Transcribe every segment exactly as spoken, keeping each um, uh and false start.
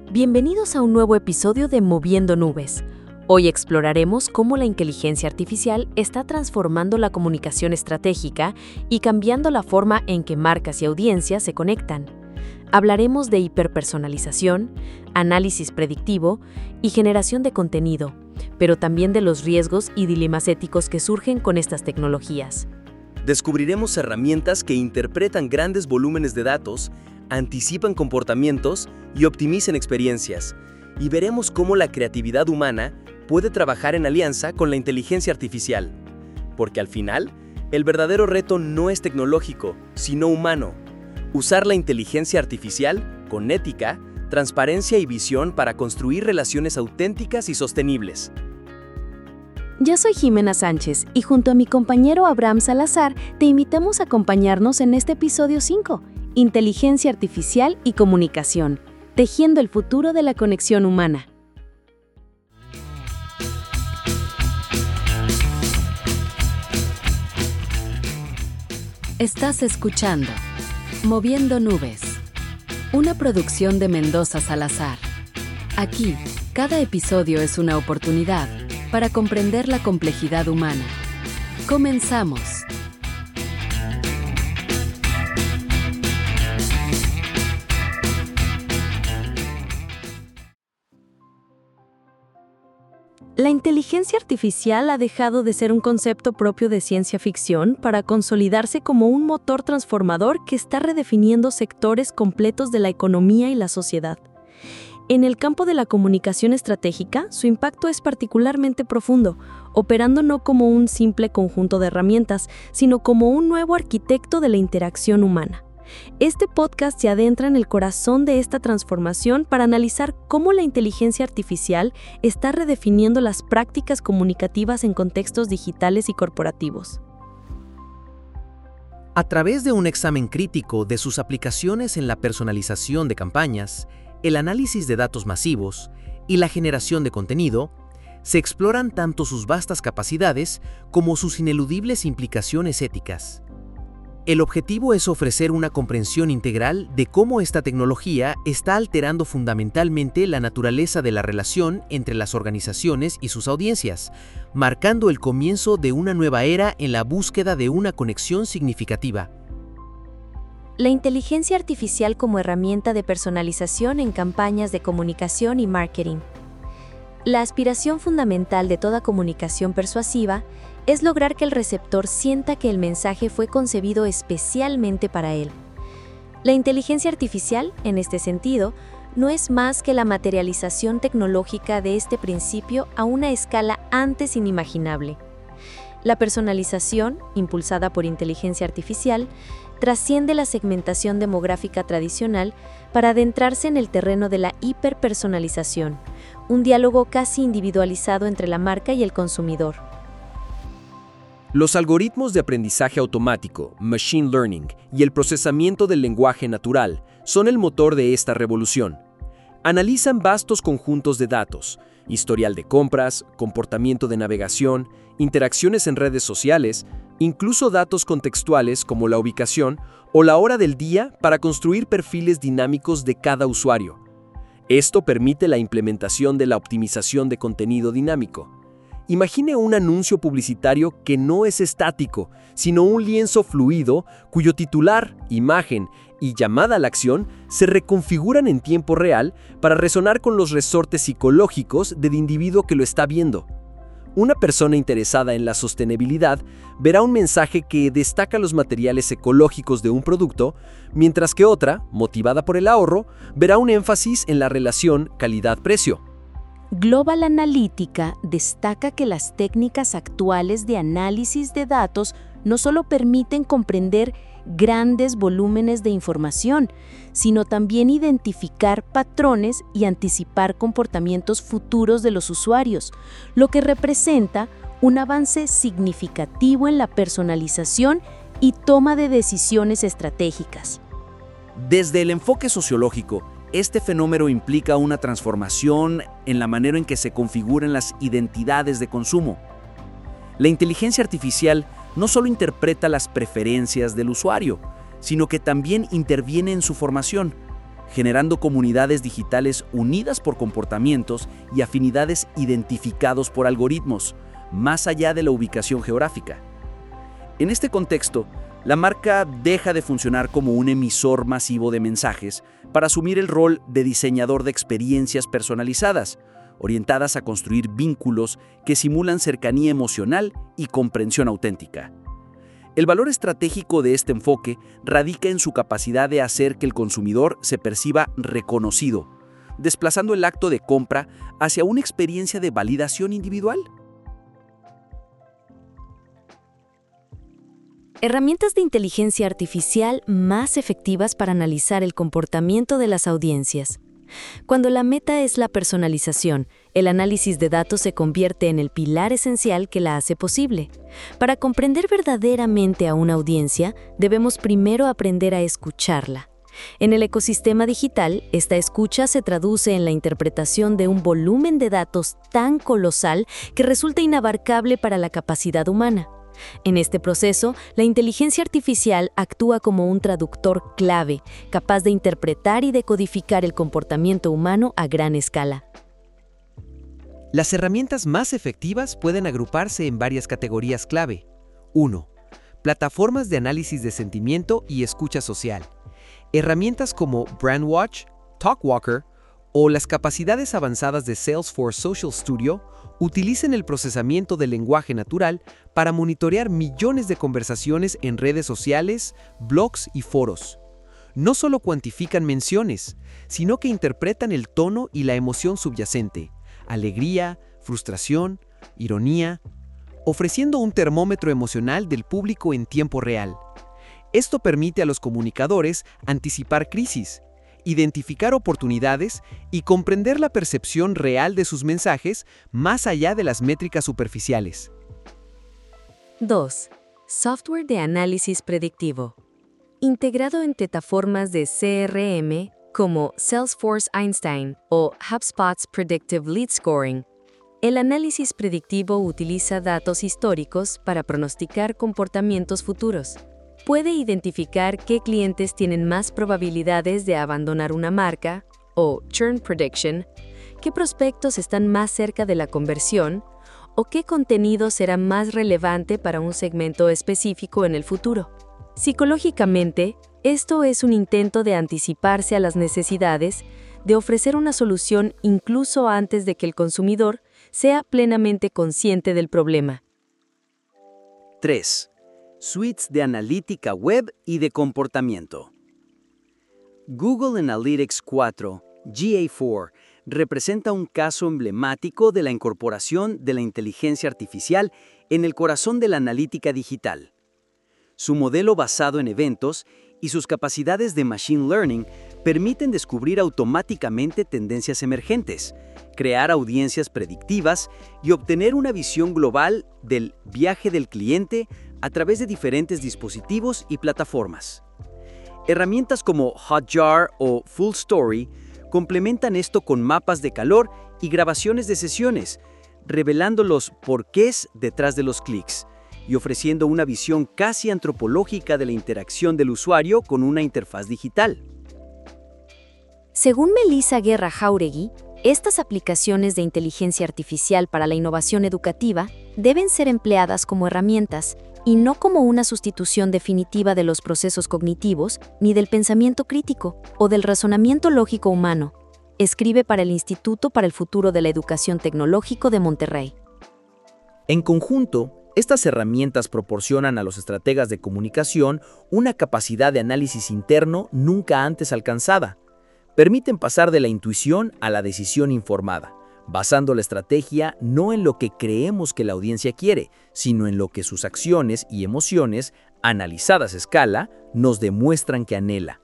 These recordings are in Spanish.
Bienvenidos a un nuevo episodio de Moviendo Nubes. Hoy exploraremos cómo la inteligencia artificial está transformando la comunicación estratégica y cambiando la forma en que marcas y audiencias se conectan. Hablaremos de hiperpersonalización, análisis predictivo y generación de contenido, pero también de los riesgos y dilemas éticos que surgen con estas tecnologías. Descubriremos herramientas que interpretan grandes volúmenes de datos, anticipan comportamientos y optimizan experiencias, y veremos cómo la creatividad humana puede trabajar en alianza con la inteligencia artificial. Porque al final, el verdadero reto no es tecnológico, sino humano. Usar la inteligencia artificial con ética, transparencia y visión para construir relaciones auténticas y sostenibles. Yo soy Jimena Sánchez y junto a mi compañero Abraham Salazar te invitamos a acompañarnos en este episodio cinco, Inteligencia Artificial y Comunicación, tejiendo el futuro de la conexión humana. Estás escuchando Moviendo Nubes, una producción de Mendoza Salazar. Aquí, cada episodio es una oportunidad para comprender la complejidad humana. Comenzamos. La inteligencia artificial ha dejado de ser un concepto propio de ciencia ficción para consolidarse como un motor transformador que está redefiniendo sectores completos de la economía y la sociedad. En el campo de la comunicación estratégica, su impacto es particularmente profundo, operando no como un simple conjunto de herramientas, sino como un nuevo arquitecto de la interacción humana. Este podcast se adentra en el corazón de esta transformación para analizar cómo la inteligencia artificial está redefiniendo las prácticas comunicativas en contextos digitales y corporativos. A través de un examen crítico de sus aplicaciones en la personalización de campañas, el análisis de datos masivos y la generación de contenido, se exploran tanto sus vastas capacidades como sus ineludibles implicaciones éticas. El objetivo es ofrecer una comprensión integral de cómo esta tecnología está alterando fundamentalmente la naturaleza de la relación entre las organizaciones y sus audiencias, marcando el comienzo de una nueva era en la búsqueda de una conexión significativa. La inteligencia artificial como herramienta de personalización en campañas de comunicación y marketing. La aspiración fundamental de toda comunicación persuasiva es lograr que el receptor sienta que el mensaje fue concebido especialmente para él. La inteligencia artificial, en este sentido, no es más que la materialización tecnológica de este principio a una escala antes inimaginable. La personalización, impulsada por inteligencia artificial, trasciende la segmentación demográfica tradicional para adentrarse en el terreno de la hiperpersonalización, un diálogo casi individualizado entre la marca y el consumidor. Los algoritmos de aprendizaje automático, machine learning, y el procesamiento del lenguaje natural son el motor de esta revolución. Analizan vastos conjuntos de datos, historial de compras, comportamiento de navegación, interacciones en redes sociales, incluso datos contextuales como la ubicación o la hora del día para construir perfiles dinámicos de cada usuario. Esto permite la implementación de la optimización de contenido dinámico. Imagine un anuncio publicitario que no es estático, sino un lienzo fluido cuyo titular, imagen y llamada a la acción se reconfiguran en tiempo real para resonar con los resortes psicológicos del individuo que lo está viendo. Una persona interesada en la sostenibilidad verá un mensaje que destaca los materiales ecológicos de un producto, mientras que otra, motivada por el ahorro, verá un énfasis en la relación calidad-precio. Global Analytica destaca que las técnicas actuales de análisis de datos no solo permiten comprender grandes volúmenes de información, sino también identificar patrones y anticipar comportamientos futuros de los usuarios, lo que representa un avance significativo en la personalización y toma de decisiones estratégicas. Desde el enfoque sociológico, este fenómeno implica una transformación en la manera en que se configuran las identidades de consumo. La inteligencia artificial no solo interpreta las preferencias del usuario, sino que también interviene en su formación. generando comunidades digitales unidas por comportamientos y afinidades identificados por algoritmos, más allá de la ubicación geográfica. En este contexto, la marca deja de funcionar como un emisor masivo de mensajes para asumir el rol de diseñador de experiencias personalizadas, orientadas a construir vínculos que simulan cercanía emocional y comprensión auténtica. El valor estratégico de este enfoque radica en su capacidad de hacer que el consumidor se perciba reconocido, desplazando el acto de compra hacia una experiencia de validación individual. Herramientas de inteligencia artificial más efectivas para analizar el comportamiento de las audiencias. Cuando la meta es la personalización, el análisis de datos se convierte en el pilar esencial que la hace posible. Para comprender verdaderamente a una audiencia, debemos primero aprender a escucharla. En el ecosistema digital, esta escucha se traduce en la interpretación de un volumen de datos tan colosal que resulta inabarcable para la capacidad humana. En este proceso, la inteligencia artificial actúa como un traductor clave, capaz de interpretar y decodificar el comportamiento humano a gran escala. Las herramientas más efectivas pueden agruparse en varias categorías clave. uno. Plataformas de análisis de sentimiento y escucha social. Herramientas como Brandwatch, Talkwalker o las capacidades avanzadas de Salesforce Social Studio utilizan el procesamiento del lenguaje natural para monitorear millones de conversaciones en redes sociales, blogs y foros. No solo cuantifican menciones, sino que interpretan el tono y la emoción subyacente, alegría, frustración, ironía, ofreciendo un termómetro emocional del público en tiempo real. Esto permite a los comunicadores anticipar crisis, identificar oportunidades y comprender la percepción real de sus mensajes más allá de las métricas superficiales. dos. Software de análisis predictivo. Integrado en plataformas de C R M como Salesforce Einstein o HubSpot's Predictive Lead Scoring, el análisis predictivo utiliza datos históricos para pronosticar comportamientos futuros. Puede identificar qué clientes tienen más probabilidades de abandonar una marca, o churn prediction, qué prospectos están más cerca de la conversión, o qué contenido será más relevante para un segmento específico en el futuro. Psicológicamente, esto es un intento de anticiparse a las necesidades, de ofrecer una solución incluso antes de que el consumidor sea plenamente consciente del problema. tres. Suites de analítica web y de comportamiento. Google Analytics cuatro, G A cuatro, representa un caso emblemático de la incorporación de la inteligencia artificial en el corazón de la analítica digital. Su modelo basado en eventos y sus capacidades de machine learning permiten descubrir automáticamente tendencias emergentes, crear audiencias predictivas y obtener una visión global del viaje del cliente a través de diferentes dispositivos y plataformas. Herramientas como Hotjar o Full Story complementan esto con mapas de calor y grabaciones de sesiones, revelando los porqués detrás de los clics y ofreciendo una visión casi antropológica de la interacción del usuario con una interfaz digital. Según Melissa Guerra Jauregui, estas aplicaciones de inteligencia artificial para la innovación educativa deben ser empleadas como herramientas y no como una sustitución definitiva de los procesos cognitivos, ni del pensamiento crítico o del razonamiento lógico humano. Escribe para el Instituto para el Futuro de la Educación Tecnológico de Monterrey. En conjunto, estas herramientas proporcionan a los estrategas de comunicación una capacidad de análisis interno nunca antes alcanzada. Permiten pasar de la intuición a la decisión informada, basando la estrategia no en lo que creemos que la audiencia quiere, sino en lo que sus acciones y emociones, analizadas a escala, nos demuestran que anhela.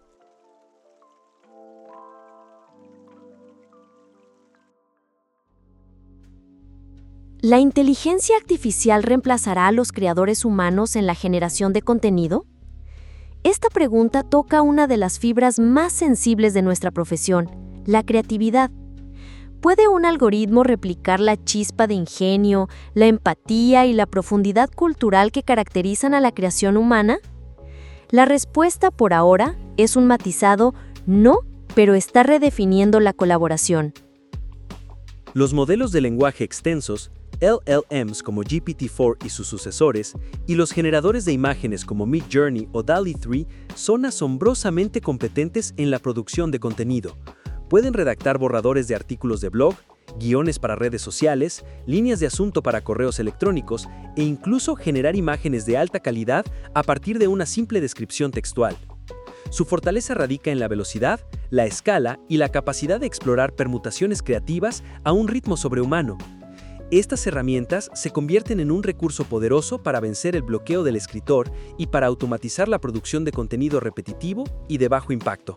¿La inteligencia artificial reemplazará a los creadores humanos en la generación de contenido? Esta pregunta toca una de las fibras más sensibles de nuestra profesión, la creatividad. ¿Puede un algoritmo replicar la chispa de ingenio, la empatía y la profundidad cultural que caracterizan a la creación humana? La respuesta por ahora es un matizado no, pero está redefiniendo la colaboración. Los modelos de lenguaje extensos, L L Ms como G P T cuatro y sus sucesores, y los generadores de imágenes como Midjourney o DALL-E tres son asombrosamente competentes en la producción de contenido. Pueden redactar borradores de artículos de blog, guiones para redes sociales, líneas de asunto para correos electrónicos e incluso generar imágenes de alta calidad a partir de una simple descripción textual. Su fortaleza radica en la velocidad, la escala y la capacidad de explorar permutaciones creativas a un ritmo sobrehumano. Estas herramientas se convierten en un recurso poderoso para vencer el bloqueo del escritor y para automatizar la producción de contenido repetitivo y de bajo impacto.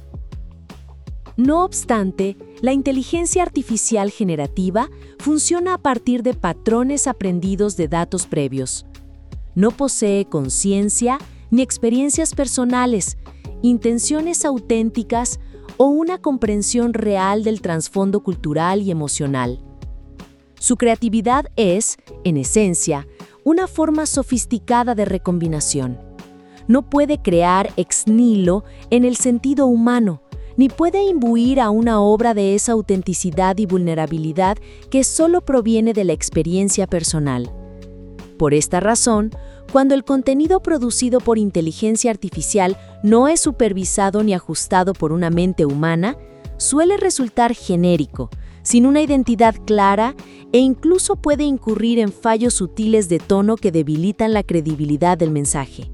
No obstante, la inteligencia artificial generativa funciona a partir de patrones aprendidos de datos previos. No posee conciencia ni experiencias personales, intenciones auténticas o una comprensión real del trasfondo cultural y emocional. Su creatividad es, en esencia, una forma sofisticada de recombinación. No puede crear ex nihilo en el sentido humano, ni puede imbuir a una obra de esa autenticidad y vulnerabilidad que solo proviene de la experiencia personal. Por esta razón, cuando el contenido producido por inteligencia artificial no es supervisado ni ajustado por una mente humana, suele resultar genérico, sin una identidad clara e incluso puede incurrir en fallos sutiles de tono que debilitan la credibilidad del mensaje.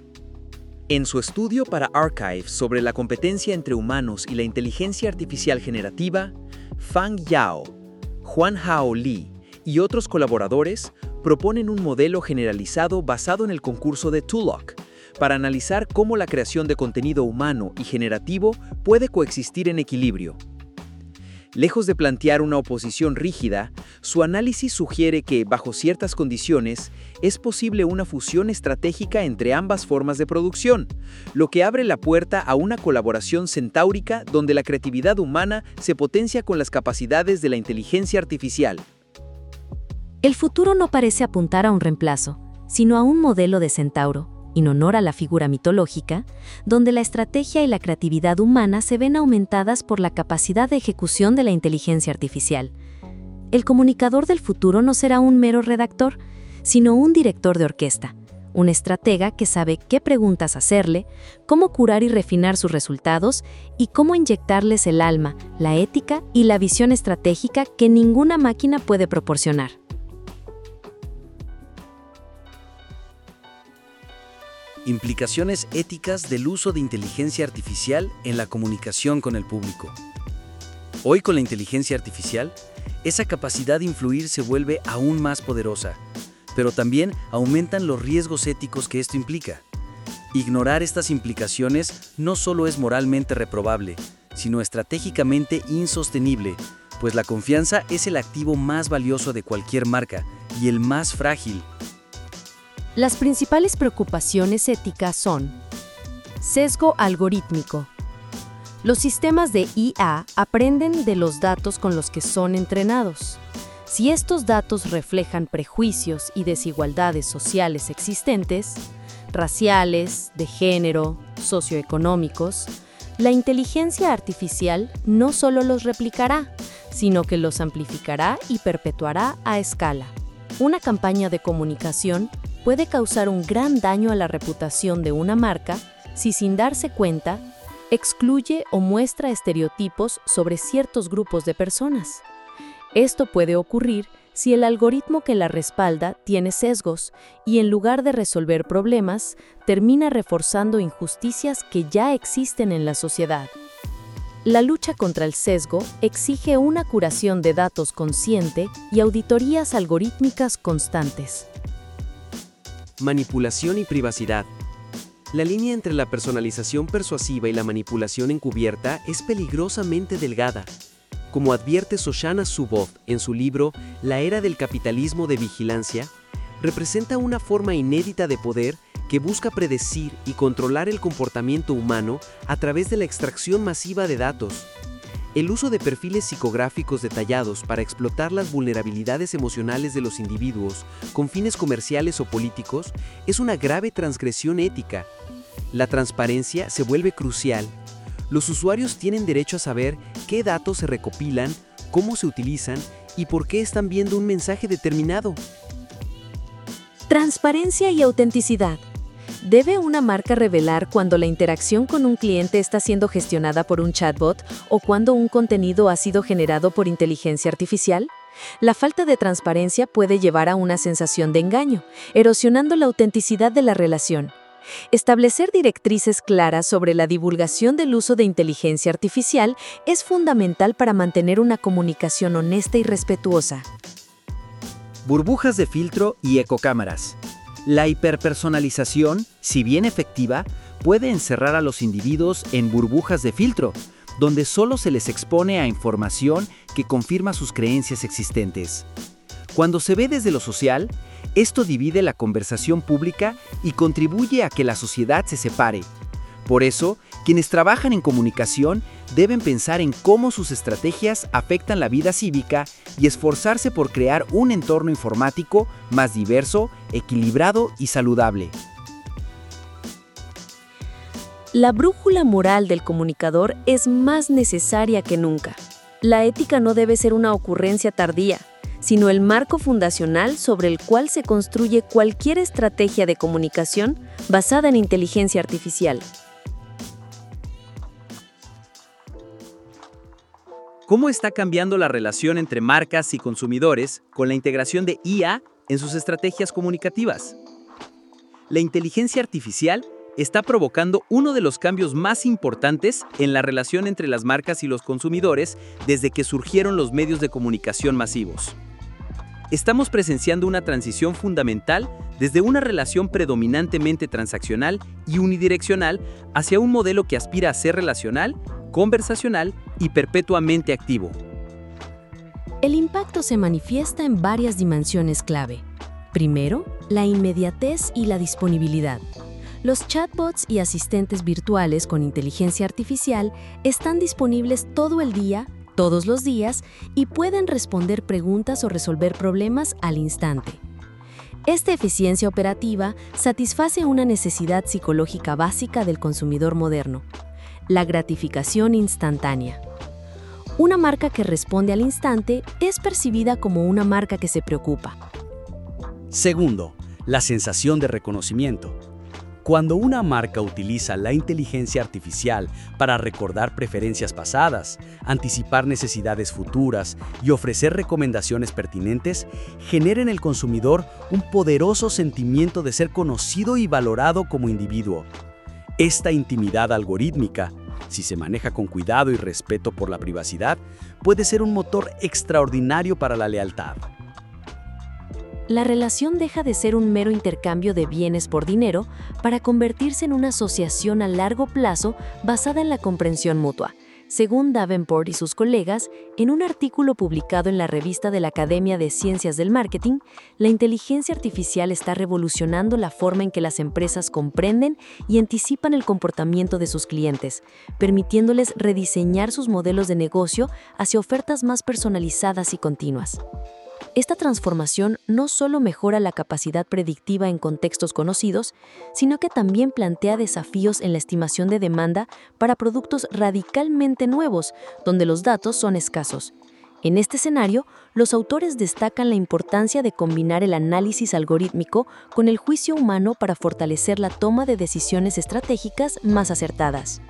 En su estudio para Archive sobre la competencia entre humanos y la inteligencia artificial generativa, Fang Yao, Juanhao Li y otros colaboradores proponen un modelo generalizado basado en el concurso de Tulloch para analizar cómo la creación de contenido humano y generativo puede coexistir en equilibrio. Lejos de plantear una oposición rígida, su análisis sugiere que, bajo ciertas condiciones, es posible una fusión estratégica entre ambas formas de producción, lo que abre la puerta a una colaboración centáurica donde la creatividad humana se potencia con las capacidades de la inteligencia artificial. El futuro no parece apuntar a un reemplazo, sino a un modelo de centauro, en honor a la figura mitológica, donde la estrategia y la creatividad humana se ven aumentadas por la capacidad de ejecución de la inteligencia artificial. El comunicador del futuro no será un mero redactor, sino un director de orquesta, un estratega que sabe qué preguntas hacerle, cómo curar y refinar sus resultados y cómo inyectarles el alma, la ética y la visión estratégica que ninguna máquina puede proporcionar. Implicaciones éticas del uso de inteligencia artificial en la comunicación con el público. Hoy, con la inteligencia artificial, esa capacidad de influir se vuelve aún más poderosa, pero también aumentan los riesgos éticos que esto implica. Ignorar estas implicaciones no solo es moralmente reprobable, sino estratégicamente insostenible, pues la confianza es el activo más valioso de cualquier marca y el más frágil. Las principales preocupaciones éticas son: sesgo algorítmico. Los sistemas de I A aprenden de los datos con los que son entrenados. Si estos datos reflejan prejuicios y desigualdades sociales existentes, raciales, de género, socioeconómicos, la inteligencia artificial no solo los replicará, sino que los amplificará y perpetuará a escala. Una campaña de comunicación puede causar un gran daño a la reputación de una marca si, sin darse cuenta, excluye o muestra estereotipos sobre ciertos grupos de personas. Esto puede ocurrir si el algoritmo que la respalda tiene sesgos y, en lugar de resolver problemas, termina reforzando injusticias que ya existen en la sociedad. La lucha contra el sesgo exige una curación de datos consciente y auditorías algorítmicas constantes. Manipulación y privacidad. La línea entre la personalización persuasiva y la manipulación encubierta es peligrosamente delgada. Como advierte Shoshana Zuboff en su libro La era del capitalismo de vigilancia, representa una forma inédita de poder que busca predecir y controlar el comportamiento humano a través de la extracción masiva de datos. El uso de perfiles psicográficos detallados para explotar las vulnerabilidades emocionales de los individuos con fines comerciales o políticos es una grave transgresión ética. La transparencia se vuelve crucial. Los usuarios tienen derecho a saber qué datos se recopilan, cómo se utilizan y por qué están viendo un mensaje determinado. Transparencia y autenticidad. ¿Debe una marca revelar cuando la interacción con un cliente está siendo gestionada por un chatbot o cuando un contenido ha sido generado por inteligencia artificial? La falta de transparencia puede llevar a una sensación de engaño, erosionando la autenticidad de la relación. Establecer directrices claras sobre la divulgación del uso de inteligencia artificial es fundamental para mantener una comunicación honesta y respetuosa. Burbujas de filtro y ecocámaras. La hiperpersonalización, si bien efectiva, puede encerrar a los individuos en burbujas de filtro, donde solo se les expone a información que confirma sus creencias existentes. Cuando se ve desde lo social, esto divide la conversación pública y contribuye a que la sociedad se separe. Por eso, quienes trabajan en comunicación deben pensar en cómo sus estrategias afectan la vida cívica y esforzarse por crear un entorno informático más diverso, equilibrado y saludable. La brújula moral del comunicador es más necesaria que nunca. La ética no debe ser una ocurrencia tardía, sino el marco fundacional sobre el cual se construye cualquier estrategia de comunicación basada en inteligencia artificial. ¿Cómo está cambiando la relación entre marcas y consumidores con la integración de I A en sus estrategias comunicativas? La inteligencia artificial está provocando uno de los cambios más importantes en la relación entre las marcas y los consumidores desde que surgieron los medios de comunicación masivos. Estamos presenciando una transición fundamental desde una relación predominantemente transaccional y unidireccional hacia un modelo que aspira a ser relacional, conversacional y perpetuamente activo. El impacto se manifiesta en varias dimensiones clave. Primero, la inmediatez y la disponibilidad. Los chatbots y asistentes virtuales con inteligencia artificial están disponibles todo el día, todos los días, y pueden responder preguntas o resolver problemas al instante. Esta eficiencia operativa satisface una necesidad psicológica básica del consumidor moderno: la gratificación instantánea. Una marca que responde al instante es percibida como una marca que se preocupa. Segundo, la sensación de reconocimiento. Cuando una marca utiliza la inteligencia artificial para recordar preferencias pasadas, anticipar necesidades futuras y ofrecer recomendaciones pertinentes, genera en el consumidor un poderoso sentimiento de ser conocido y valorado como individuo. Esta intimidad algorítmica, si se maneja con cuidado y respeto por la privacidad, puede ser un motor extraordinario para la lealtad. La relación deja de ser un mero intercambio de bienes por dinero para convertirse en una asociación a largo plazo basada en la comprensión mutua, según Davenport y sus colegas. En un artículo publicado en la revista de la Academia de Ciencias del Marketing. La inteligencia artificial está revolucionando la forma en que las empresas comprenden y anticipan el comportamiento de sus clientes, permitiéndoles rediseñar sus modelos de negocio hacia ofertas más personalizadas y continuas. Esta transformación no solo mejora la capacidad predictiva en contextos conocidos, sino que también plantea desafíos en la estimación de demanda para productos radicalmente nuevos, donde los datos son escasos. En este escenario, los autores destacan la importancia de combinar el análisis algorítmico con el juicio humano para fortalecer la toma de decisiones estratégicas más acertadas.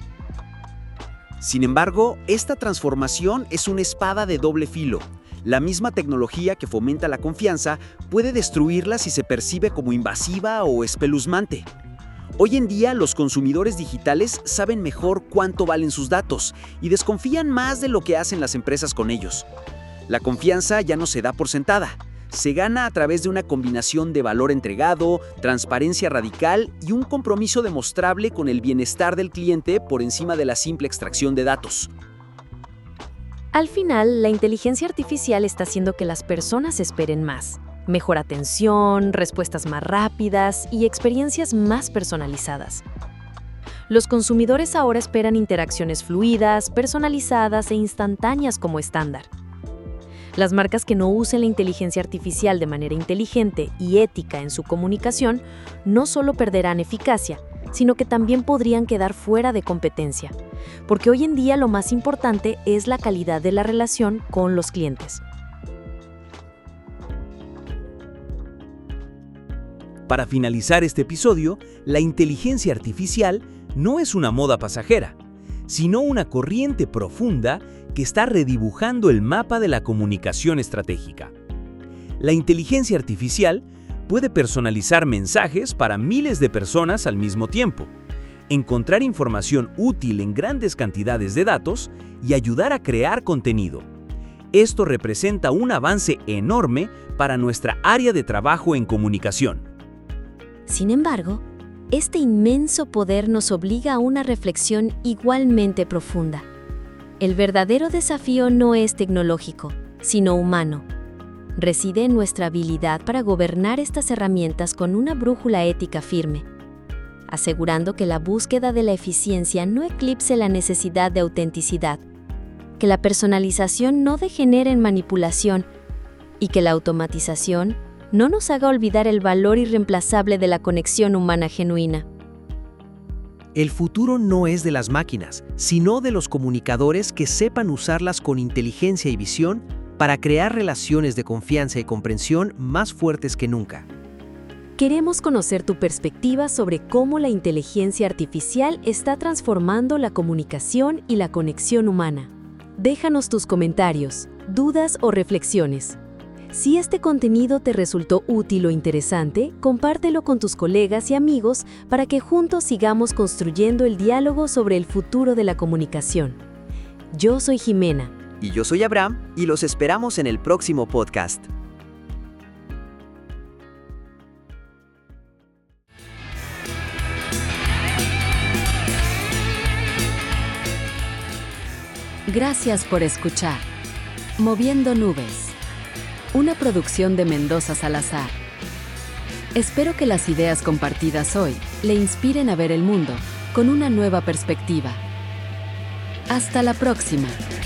Sin embargo, esta transformación es una espada de doble filo. La misma tecnología que fomenta la confianza puede destruirla si se percibe como invasiva o espeluznante. Hoy en día, los consumidores digitales saben mejor cuánto valen sus datos y desconfían más de lo que hacen las empresas con ellos. La confianza ya no se da por sentada. Se gana a través de una combinación de valor entregado, transparencia radical y un compromiso demostrable con el bienestar del cliente por encima de la simple extracción de datos. Al final, la inteligencia artificial está haciendo que las personas esperen más. Mejor atención, respuestas más rápidas y experiencias más personalizadas. Los consumidores ahora esperan interacciones fluidas, personalizadas e instantáneas como estándar. Las marcas que no usen la inteligencia artificial de manera inteligente y ética en su comunicación no solo perderán eficacia, sino que también podrían quedar fuera de competencia, porque hoy en día lo más importante es la calidad de la relación con los clientes. Para finalizar este episodio, la inteligencia artificial no es una moda pasajera, sino una corriente profunda que está redibujando el mapa de la comunicación estratégica. La inteligencia artificial puede personalizar mensajes para miles de personas al mismo tiempo, encontrar información útil en grandes cantidades de datos y ayudar a crear contenido. Esto representa un avance enorme para nuestra área de trabajo en comunicación. Sin embargo, este inmenso poder nos obliga a una reflexión igualmente profunda. El verdadero desafío no es tecnológico, sino humano. Reside en nuestra habilidad para gobernar estas herramientas con una brújula ética firme, asegurando que la búsqueda de la eficiencia no eclipse la necesidad de autenticidad, que la personalización no degenere en manipulación y que la automatización no nos haga olvidar el valor irreemplazable de la conexión humana genuina. El futuro no es de las máquinas, sino de los comunicadores que sepan usarlas con inteligencia y visión para crear relaciones de confianza y comprensión más fuertes que nunca. Queremos conocer tu perspectiva sobre cómo la inteligencia artificial está transformando la comunicación y la conexión humana. Déjanos tus comentarios, dudas o reflexiones. Si este contenido te resultó útil o interesante, compártelo con tus colegas y amigos para que juntos sigamos construyendo el diálogo sobre el futuro de la comunicación. Yo soy Jimena. Y yo soy Abraham, y los esperamos en el próximo podcast. Gracias por escuchar Moviendo Nubes, una producción de Mendoza Salazar. Espero que las ideas compartidas hoy le inspiren a ver el mundo con una nueva perspectiva. Hasta la próxima.